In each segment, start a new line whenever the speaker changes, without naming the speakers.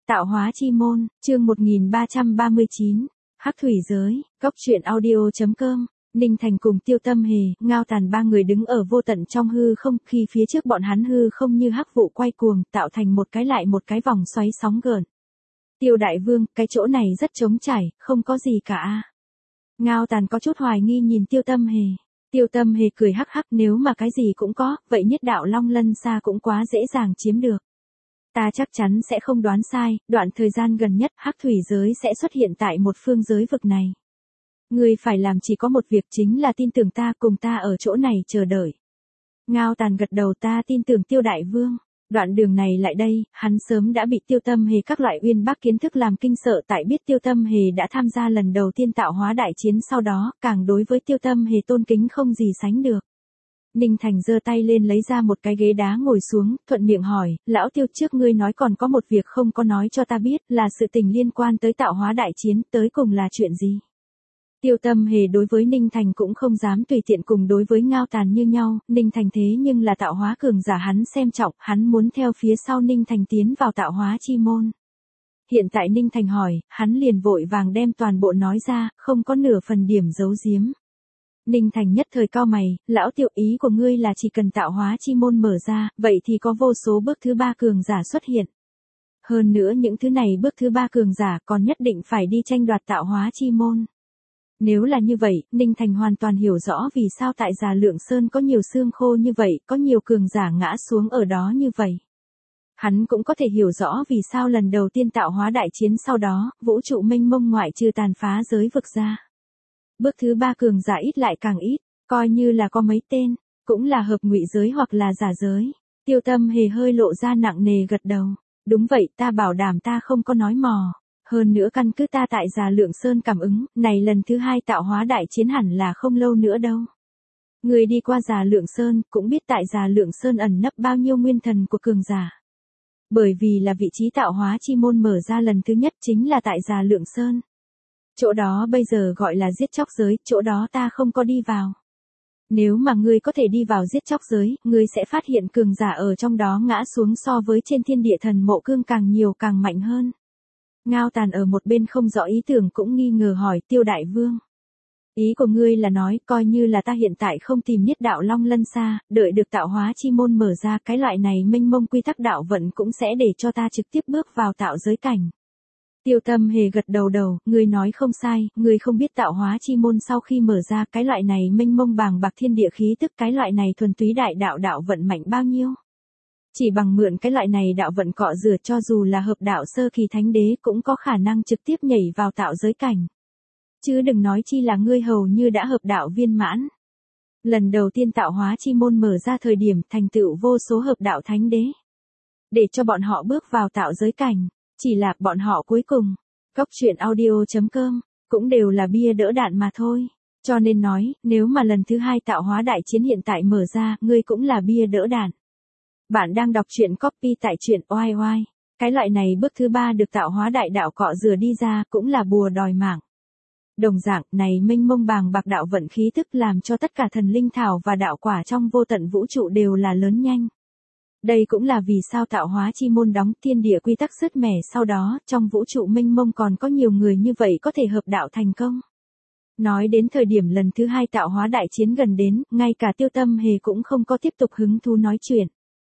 Tạo hóa chi môn, chương 1339, Hắc thủy giới, góc truyện audio.com. Ninh Thành cùng Tiêu Tâm Hề, Ngao Tàn ba người đứng ở vô tận trong hư không, khi phía trước bọn hắn hư không như hắc vụ quay cuồng, tạo thành một cái lại một cái vòng xoáy sóng gợn. Tiêu Đại Vương, cái chỗ này rất trống trải, không có gì cả. Ngao Tàn có chút hoài nghi nhìn Tiêu Tâm Hề. Tiêu Tâm Hề cười hắc hắc, nếu mà cái gì cũng có, vậy Nhất Đạo Long Lân Sa cũng quá dễ dàng chiếm được. Ta chắc chắn sẽ không đoán sai, đoạn thời gian gần nhất Hắc thủy giới sẽ xuất hiện tại một phương giới vực này. Ngươi phải làm chỉ có một việc, chính là tin tưởng ta, cùng ta ở chỗ này chờ đợi. Ngao Tàn gật đầu, ta tin tưởng Tiêu Đại Vương. Đoạn đường này lại đây, hắn sớm đã bị Tiêu Tâm Hề các loại uyên bác kiến thức làm kinh sợ, tại biết Tiêu Tâm Hề đã tham gia lần đầu tiên tạo hóa đại chiến, sau đó, càng đối với Tiêu Tâm Hề tôn kính không gì sánh được. Ninh Thành giơ tay lên lấy ra một cái ghế đá ngồi xuống, thuận miệng hỏi, lão Tiêu, trước ngươi nói còn có một việc không có nói cho ta biết, là sự tình liên quan tới tạo hóa đại chiến, tới cùng là chuyện gì? Tiêu Tâm Hề đối với Ninh Thành cũng không dám tùy tiện cùng đối với Ngao Tàn như nhau, Ninh Thành thế nhưng là tạo hóa cường giả, hắn xem trọng, hắn muốn theo phía sau Ninh Thành tiến vào tạo hóa chi môn. Hiện tại Ninh Thành hỏi, hắn liền vội vàng đem toàn bộ nói ra, không có nửa phần điểm giấu giếm. Ninh Thành nhất thời cau mày, lão Tiêu, ý của ngươi là chỉ cần tạo hóa chi môn mở ra, vậy thì có vô số bước thứ ba cường giả xuất hiện. Hơn nữa những thứ này bước thứ ba cường giả còn nhất định phải đi tranh đoạt tạo hóa chi môn. Nếu là như vậy, Ninh Thành hoàn toàn hiểu rõ vì sao tại Già Lượng Sơn có nhiều xương khô như vậy, có nhiều cường giả ngã xuống ở đó như vậy. Hắn cũng có thể hiểu rõ vì sao lần đầu tiên tạo hóa đại chiến sau đó, vũ trụ mênh mông ngoại trừ tàn phá giới vực ra. Bước thứ ba cường giả ít lại càng ít, coi như là có mấy tên, cũng là hợp ngụy giới hoặc là giả giới. Tiêu Tâm Hề hơi lộ ra nặng nề gật đầu. Đúng vậy, ta bảo đảm ta không có nói mò. Hơn nữa căn cứ ta tại Già Lượng Sơn cảm ứng, này lần thứ hai tạo hóa đại chiến hẳn là không lâu nữa đâu. Người đi qua Già Lượng Sơn, cũng biết tại Già Lượng Sơn ẩn nấp bao nhiêu nguyên thần của cường giả. Bởi vì là vị trí tạo hóa chi môn mở ra lần thứ nhất chính là tại Già Lượng Sơn. Chỗ đó bây giờ gọi là giết chóc giới, chỗ đó ta không có đi vào. Nếu mà ngươi có thể đi vào giết chóc giới, ngươi sẽ phát hiện cường giả ở trong đó ngã xuống so với trên thiên địa thần mộ cương càng nhiều càng mạnh hơn. Ngao Tàn ở một bên không rõ ý tưởng cũng nghi ngờ hỏi, Tiêu Đại Vương. Ý của ngươi là nói, coi như là ta hiện tại không tìm Nhất Đạo Long Lân Sa, đợi được tạo hóa chi môn mở ra, cái loại này mênh mông quy tắc đạo vận cũng sẽ để cho ta trực tiếp bước vào tạo giới cảnh. Tiêu Tâm Hề gật đầu, ngươi nói không sai, ngươi không biết tạo hóa chi môn sau khi mở ra, cái loại này mênh mông bàng bạc thiên địa khí tức, cái loại này thuần túy đại đạo vận mạnh bao nhiêu. Chỉ bằng mượn cái loại này đạo vận cọ rửa, cho dù là hợp đạo sơ kỳ thánh đế cũng có khả năng trực tiếp nhảy vào tạo giới cảnh. Chứ đừng nói chi là ngươi hầu như đã hợp đạo viên mãn. Lần đầu tiên tạo hóa chi môn mở ra thời điểm, thành tựu vô số hợp đạo thánh đế. Để cho bọn họ bước vào tạo giới cảnh, chỉ là bọn họ cuối cùng, góc truyện audio.com, cũng đều là bia đỡ đạn mà thôi. Cho nên nói, nếu mà lần thứ hai tạo hóa đại chiến hiện tại mở ra, ngươi cũng là bia đỡ đạn. Bạn đang đọc truyện copy tại truyện oai oai. Cái loại này bước thứ ba được tạo hóa đại đạo cọ rửa đi ra, cũng là bùa đòi mạng. Đồng dạng, này mênh mông bàng bạc đạo vận khí tức làm cho tất cả thần linh thảo và đạo quả trong vô tận vũ trụ đều là lớn nhanh. Đây cũng là vì sao tạo hóa chi môn đóng, thiên địa quy tắc sứt mẻ, sau đó, trong vũ trụ mênh mông còn có nhiều người như vậy có thể hợp đạo thành công. Nói đến thời điểm lần thứ hai tạo hóa đại chiến gần đến, ngay cả Tiêu Tâm Hề cũng không có tiếp tục hứng thú nói chuyện.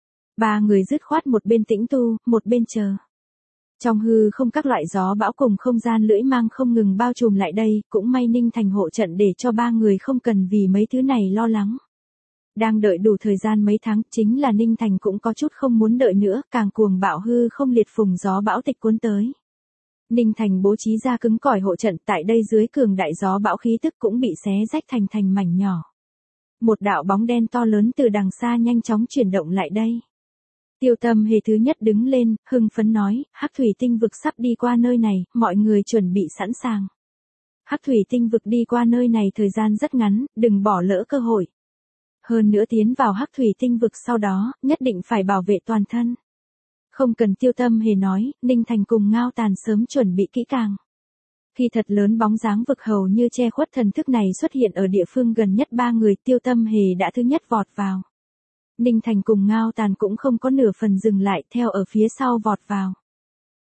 Ba người dứt khoát một bên tĩnh tu, một bên chờ. Trong hư không các loại gió bão cùng không gian lưỡi mang không ngừng bao trùm lại đây, cũng may Ninh Thành hộ trận để cho ba người không cần vì mấy thứ này lo lắng. Đang đợi đủ thời gian mấy tháng, chính là Ninh Thành cũng có chút không muốn đợi nữa, càng cuồng bạo hư không liệt phùng gió bão tịch cuốn tới. Ninh Thành bố trí ra cứng cỏi hộ trận, tại đây dưới cường đại gió bão khí tức cũng bị xé rách thành mảnh nhỏ. Một đạo bóng đen to lớn từ đằng xa nhanh chóng chuyển động lại đây. Tiêu Tâm Hề thứ nhất đứng lên, hưng phấn nói, Hắc thủy tinh vực sắp đi qua nơi này, mọi người chuẩn bị sẵn sàng. Hắc thủy tinh vực đi qua nơi này thời gian rất ngắn, đừng bỏ lỡ cơ hội. Hơn nữa tiến vào Hắc thủy tinh vực sau đó, nhất định phải bảo vệ toàn thân. Không cần Tiêu Tâm Hề nói, Ninh Thành cùng Ngao Tàn sớm chuẩn bị kỹ càng. Khi thật lớn bóng dáng vực hầu như che khuất thần thức này xuất hiện ở địa phương gần nhất ba người, Tiêu Tâm Hề đã thứ nhất vọt vào. Ninh Thành cùng Ngao Tàn cũng không có nửa phần dừng lại, theo ở phía sau vọt vào.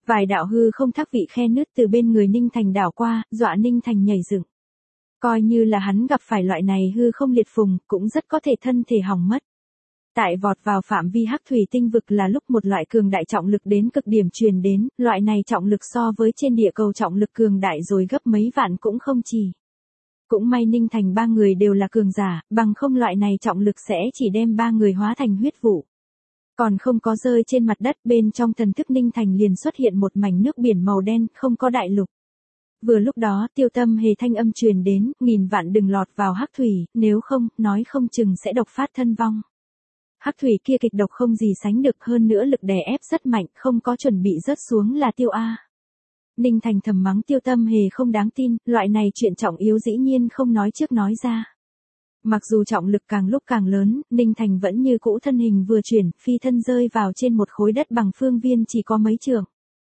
Vài đạo hư không thác vị khe nứt từ bên người Ninh Thành đảo qua, dọa Ninh Thành nhảy dựng. Coi như là hắn gặp phải loại này hư không liệt phùng, cũng rất có thể thân thể hỏng mất. Tại vọt vào phạm vi hắc thủy tinh vực là lúc một loại cường đại trọng lực đến cực điểm truyền đến, loại này trọng lực so với trên địa cầu trọng lực cường đại rồi gấp mấy vạn cũng không chỉ. Cũng may Ninh Thành ba người đều là cường giả, bằng không loại này trọng lực sẽ chỉ đem ba người hóa thành huyết vụ. Còn không có rơi trên mặt đất, bên trong thần thức Ninh Thành liền xuất hiện một mảnh nước biển màu đen, không có đại lục. Vừa lúc đó Tiêu Tâm Hề thanh âm truyền đến, nghìn vạn đừng lọt vào hắc thủy, nếu không, nói không chừng sẽ độc phát thân vong. Hắc thủy kia kịch độc không gì sánh được, hơn nữa lực đè ép rất mạnh, không có chuẩn bị rớt xuống là tiêu a. Ninh Thành thầm mắng Tiêu Tâm Hề không đáng tin, loại này chuyện trọng yếu dĩ nhiên không nói trước nói ra. Mặc dù trọng lực càng lúc càng lớn, Ninh Thành vẫn như cũ thân hình vừa chuyển, phi thân rơi vào trên một khối đất bằng phương viên chỉ có mấy trượng.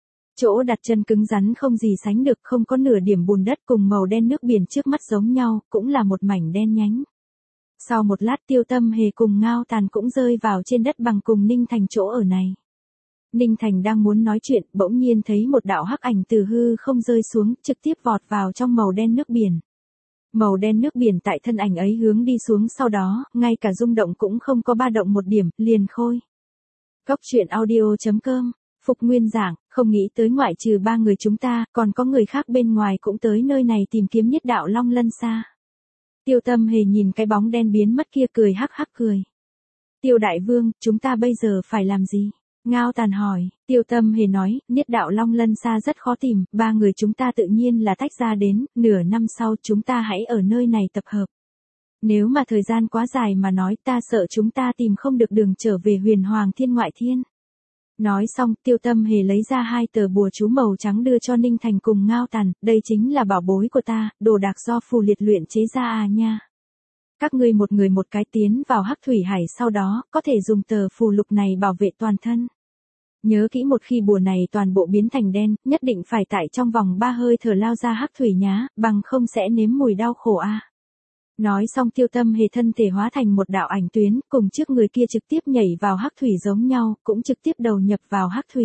Chỗ đặt chân cứng rắn không gì sánh được, không có nửa điểm bùn đất, cùng màu đen nước biển trước mắt giống nhau, cũng là một mảnh đen nhánh. Sau một lát Tiêu Tâm Hề cùng Ngao Tàn cũng rơi vào trên đất bằng cùng Ninh Thành chỗ ở này. Ninh Thành đang muốn nói chuyện, bỗng nhiên thấy một đạo hắc ảnh từ hư không rơi xuống, trực tiếp vọt vào trong màu đen nước biển. Màu đen nước biển tại thân ảnh ấy hướng đi xuống, sau đó, ngay cả rung động cũng không có ba động một điểm, liền khôi. Cốc truyện audio.com, Phục Nguyên giảng, không nghĩ tới ngoại trừ ba người chúng ta, còn có người khác bên ngoài cũng tới nơi này tìm kiếm Nhất Đạo Long Lân Sa. Tiêu Tâm Hề nhìn cái bóng đen biến mất kia cười hắc hắc cười. Tiêu Đại Vương, chúng ta bây giờ phải làm gì? Ngao Tàn hỏi. Tiêu Tâm Hề nói, Niết Đạo Long Lân Sa rất khó tìm, ba người chúng ta tự nhiên là tách ra đến, nửa năm sau chúng ta hãy ở nơi này tập hợp. Nếu mà thời gian quá dài mà nói, ta sợ chúng ta tìm không được đường trở về Huyền Hoàng Thiên Ngoại Thiên. Nói xong, Tiêu Tâm Hề lấy ra 2 tờ bùa chú màu trắng đưa cho Ninh Thành cùng Ngao Tàn, đây chính là bảo bối của ta, đồ đạc do phù liệt luyện chế ra à nha. Các ngươi một người một cái tiến vào hắc thủy hải, sau đó, có thể dùng tờ phù lục này bảo vệ toàn thân. Nhớ kỹ, một khi bùa này toàn bộ biến thành đen, nhất định phải tại trong vòng 3 hơi thở lao ra hắc thủy nhá, bằng không sẽ nếm mùi đau khổ a. Nói xong Tiêu Tâm Hề thân thể hóa thành một đạo ảnh tuyến, cùng trước người kia trực tiếp nhảy vào hắc thủy giống nhau, cũng trực tiếp đầu nhập vào hắc thủy.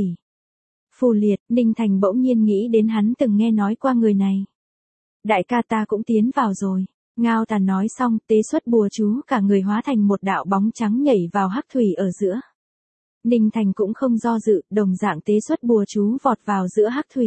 Phù liệt, Ninh Thành bỗng nhiên nghĩ đến hắn từng nghe nói qua người này. Đại ca ta cũng tiến vào rồi. Ngao Tàn nói xong, tế xuất bùa chú, cả người hóa thành một đạo bóng trắng nhảy vào hắc thủy ở giữa. Ninh Thành cũng không do dự, đồng dạng tế xuất bùa chú vọt vào giữa hắc thủy.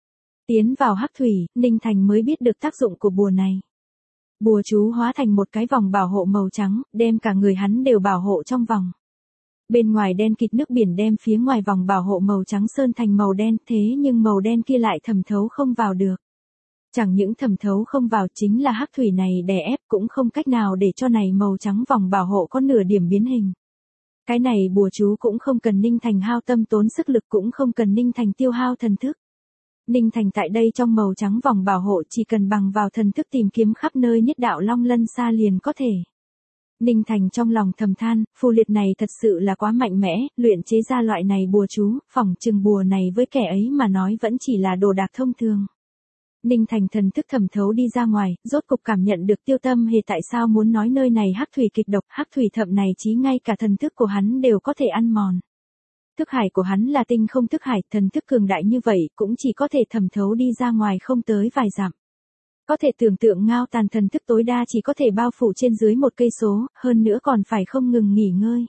Tiến vào hắc thủy, Ninh Thành mới biết được tác dụng của bùa này. Bùa chú hóa thành một cái vòng bảo hộ màu trắng, đem cả người hắn đều bảo hộ trong vòng. Bên ngoài đen kịt nước biển đem phía ngoài vòng bảo hộ màu trắng sơn thành màu đen, thế nhưng màu đen kia lại thẩm thấu không vào được. Chẳng những thẩm thấu không vào, chính là hắc thủy này đè ép cũng không cách nào để cho này màu trắng vòng bảo hộ có nửa điểm biến hình. Cái này bùa chú cũng không cần Ninh Thành hao tâm tốn sức lực, cũng không cần Ninh Thành tiêu hao thần thức. Ninh Thành tại đây trong màu trắng vòng bảo hộ chỉ cần bằng vào thần thức tìm kiếm khắp nơi Nhất Đạo Long Lân Sa liền có thể. Ninh Thành trong lòng thầm than, phù liệt này thật sự là quá mạnh mẽ, luyện chế ra loại này bùa chú, phỏng chừng bùa này với kẻ ấy mà nói vẫn chỉ là đồ đạc thông thường. Ninh Thành thần thức thẩm thấu đi ra ngoài, rốt cục cảm nhận được Tiêu Tâm Hề tại sao muốn nói nơi này hắc thủy kịch độc, hắc thủy thậm này chí ngay cả thần thức của hắn đều có thể ăn mòn. Thức hải của hắn là tinh không thức hải, thần thức cường đại như vậy cũng chỉ có thể thẩm thấu đi ra ngoài không tới vài dặm. Có thể tưởng tượng Ngao Tàn thần thức tối đa chỉ có thể bao phủ trên dưới 1 cây số, hơn nữa còn phải không ngừng nghỉ ngơi.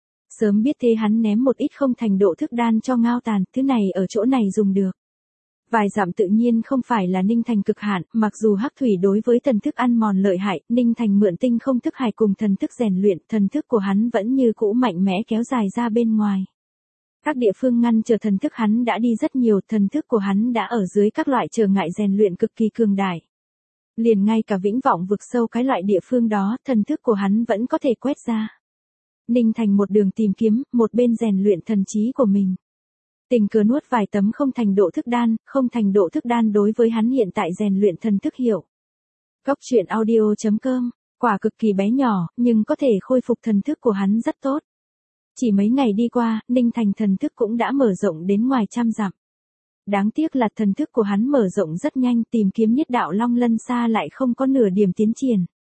Sớm biết thế hắn ném một ít không thành độ thức đan cho Ngao Tàn, thứ này ở chỗ này dùng được. Vài dặm tự nhiên không phải là Ninh Thành cực hạn, mặc dù hắc thủy đối với thần thức ăn mòn lợi hại, Ninh Thành mượn tinh không thức hải cùng thần thức rèn luyện, thần thức của hắn vẫn như cũ mạnh mẽ kéo dài ra bên ngoài. Các địa phương ngăn trở thần thức hắn đã đi rất nhiều, thần thức của hắn đã ở dưới các loại trở ngại rèn luyện cực kỳ cường đại. Liền ngay cả Vĩnh Vọng vực sâu cái loại địa phương đó, thần thức của hắn vẫn có thể quét ra. Ninh Thành một đường tìm kiếm, một bên rèn luyện thần trí của mình. Tình cờ nuốt vài tấm không thành độ thức đan, không thành độ thức đan đối với hắn hiện tại rèn luyện thần thức hiệu. Cốc truyện audio.com, quả cực kỳ bé nhỏ, nhưng có thể khôi phục thần thức của hắn rất tốt. Chỉ mấy ngày đi qua, Ninh Thành thần thức cũng đã mở rộng đến ngoài 100 dặm. Đáng tiếc là thần thức của hắn mở rộng rất nhanh, tìm kiếm Nhất Đạo Long Lân Sa lại không có nửa điểm tiến triển.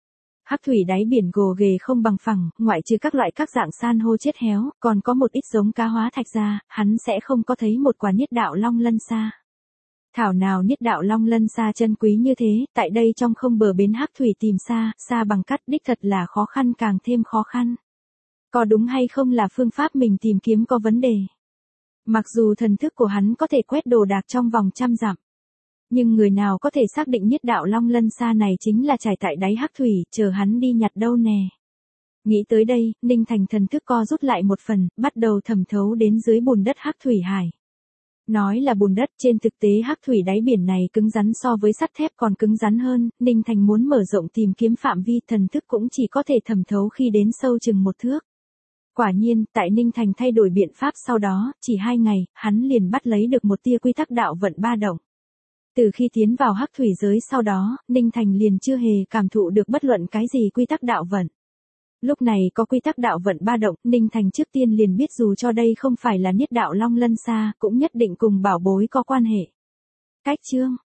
Hắc thủy đáy biển gồ ghề không bằng phẳng, ngoại trừ các loại các dạng san hô chết héo, còn có một ít giống cá hóa thạch ra, hắn sẽ không có thấy một quả niết đạo long lân sa. Thảo nào niết đạo long lân sa chân quý như thế, tại đây trong không bờ bến hắc thủy tìm sa bằng cắt đích thật là khó khăn càng thêm khó khăn. Có đúng hay không là phương pháp mình tìm kiếm có vấn đề. Mặc dù thần thức của hắn có thể quét đồ đạc trong vòng 100 dặm. Nhưng người nào có thể xác định niết đạo long lân sa này chính là trải tại đáy hắc thủy, chờ hắn đi nhặt đâu nè. Nghĩ tới đây, Ninh Thành thần thức co rút lại một phần, bắt đầu thẩm thấu đến dưới bùn đất hắc thủy hải. Nói là bùn đất, trên thực tế hắc thủy đáy biển này cứng rắn so với sắt thép còn cứng rắn hơn, Ninh Thành muốn mở rộng tìm kiếm phạm vi thần thức cũng chỉ có thể thẩm thấu khi đến sâu chừng 1 thước. Quả nhiên, tại Ninh Thành thay đổi biện pháp sau đó, chỉ 2 ngày, hắn liền bắt lấy được một tia quy tắc đạo vận ba động. Từ khi tiến vào hắc thủy giới sau đó, Ninh Thành liền chưa hề cảm thụ được bất luận cái gì quy tắc đạo vận. Lúc này có quy tắc đạo vận ba động, Ninh Thành trước tiên liền biết dù cho đây không phải là niết đạo long lân sa, cũng nhất định cùng bảo bối có quan hệ. Cách chương